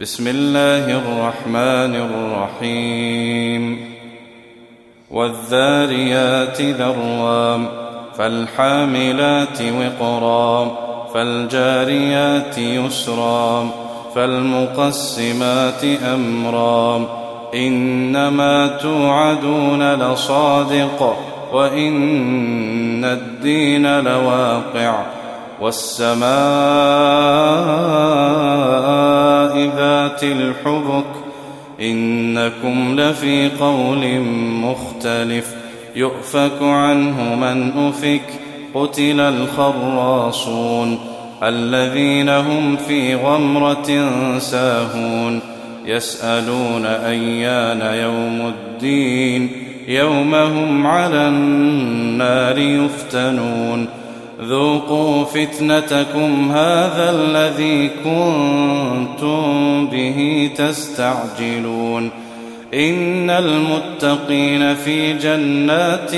بسم الله الرحمن الرحيم والذاريات ذروا فالحاملات وقرا فالجاريات يسرا فالمقسمات أمرا إنما توعدون لصادق وإن الدين لواقع والسماء ذات الحبك إنكم لفي قول مختلف يؤفك عنه من أفك قتل الخراصون الذين هم في غمرة ساهون يسألون أيان يوم الدين يوم هم على النار يفتنون ذوقوا فتنتكم هذا الذي كنتم به تستعجلون إن المتقين في جنات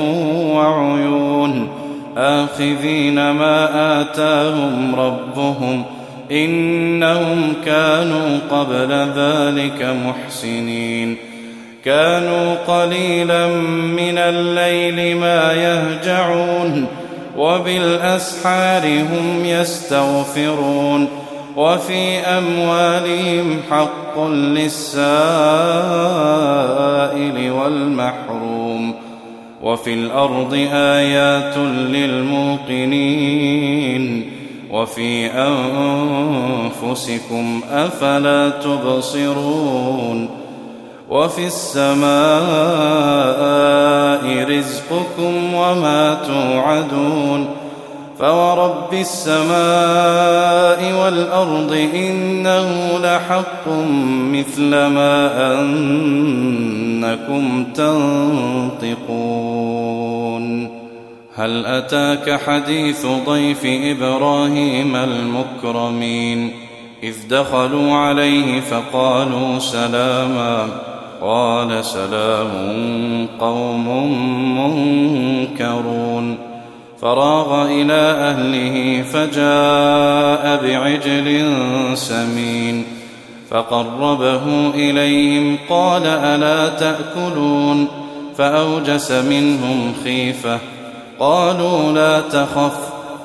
وعيون آخذين ما آتاهم ربهم إنهم كانوا قبل ذلك محسنين كانوا قليلا من الليل ما يهجعون وبالأسحار هم يستغفرون وفي أموالهم حق للسائل والمحروم وفي الأرض آيات للموقنين وفي أنفسكم أفلا تبصرون وفي السماء رزقكم وما توعدون فورب السماء والأرض إنه لحق مثل ما أنكم تنطقون هل أتاك حديث ضيف إبراهيم المكرمين إذ دخلوا عليه فقالوا سلاما قال سلام قوم منكرون فراغ إلى أهله فجاء بعجل سمين فقربه إليهم قال ألا تأكلون فأوجس منهم خيفة قالوا لا تخف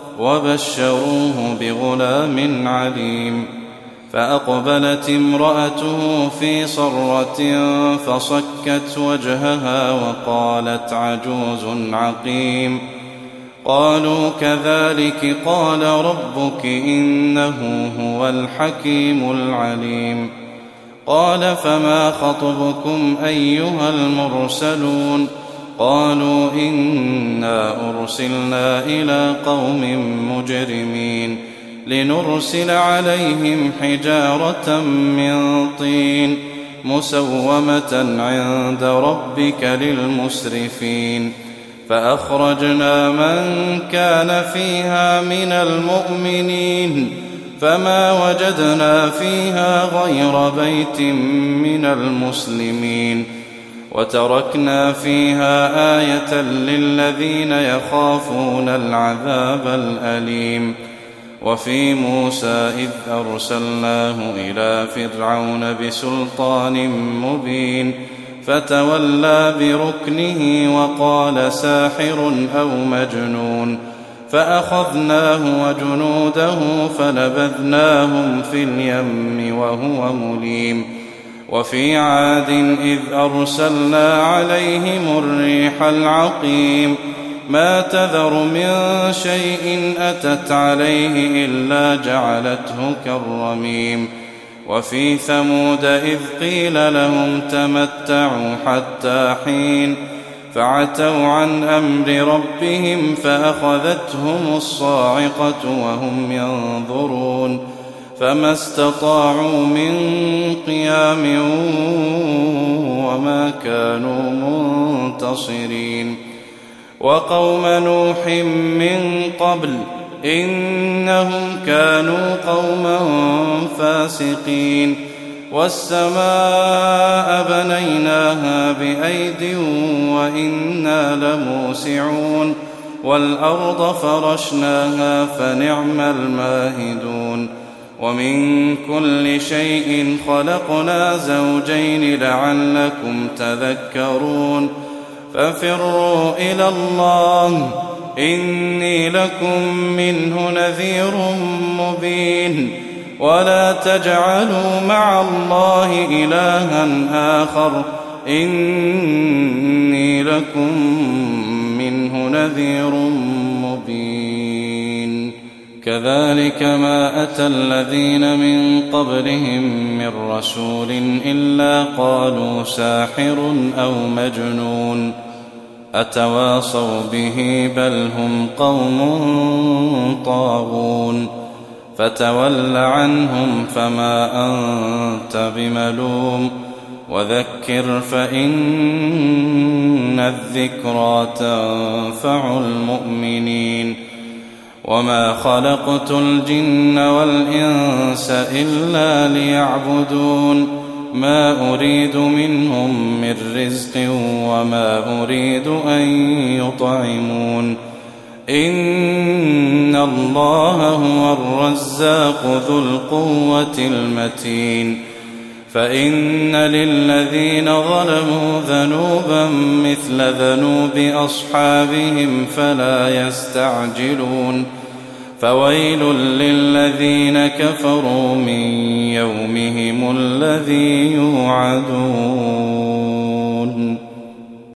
وبشروه بغلام عليم فأقبلت امرأته في صرة فصكت وجهها وقالت عجوز عقيم قالوا كذلك قال ربك إنه هو الحكيم العليم قال فما خطبكم أيها المرسلون قالوا إنا أرسلنا إلى قوم مجرمين لنرسل عليهم حجارة من طين مسومة عند ربك للمسرفين فأخرجنا من كان فيها من المؤمنين فما وجدنا فيها غير بيت من المسلمين وتركنا فيها آية للذين يخافون العذاب الأليم وفي موسى إذ أرسلناه إلى فرعون بسلطان مبين فتولى بركنه وقال ساحر أو مجنون فأخذناه وجنوده فنبذناهم في اليم وهو مليم وفي عاد إذ أرسلنا عليهم الريح العقيم ما تذر من شيء أتت عليه إلا جعلته كالرميم وفي ثمود إذ قيل لهم تمتعوا حتى حين فعتوا عن أمر ربهم فأخذتهم الصاعقة وهم ينظرون فما استطاعوا من قيام وما كانوا منتصرين وقوم نوح من قبل إنهم كانوا قوما فاسقين والسماء بنيناها بأيد وإنا لموسعون والأرض فرشناها فنعم الماهدون ومن كل شيء خلقنا زوجين لعلكم تذكرون ففروا إلى الله إني لكم منه نذير مبين ولا تجعلوا مع الله إلها آخر إني لكم منه نذير مبين كذلك ما أتى الذين من قبلهم من رسول إلا قالوا ساحر أو مجنون أتواصوا به بل هم قوم طاغون فتول عنهم فما أنت بملوم وذكر فإن الذكرى تنفع المؤمنين وما خلقت الجن والإنس إلا ليعبدون ما أريد منهم من رزق وما أريد أن يطعمون إن الله هو الرزاق ذو القوة المتين فإن للذين ظلموا ذنوبا مثل ذنوب أصحابهم فلا يستعجلون فويل للذين كفروا من يومهم الذي يوعدون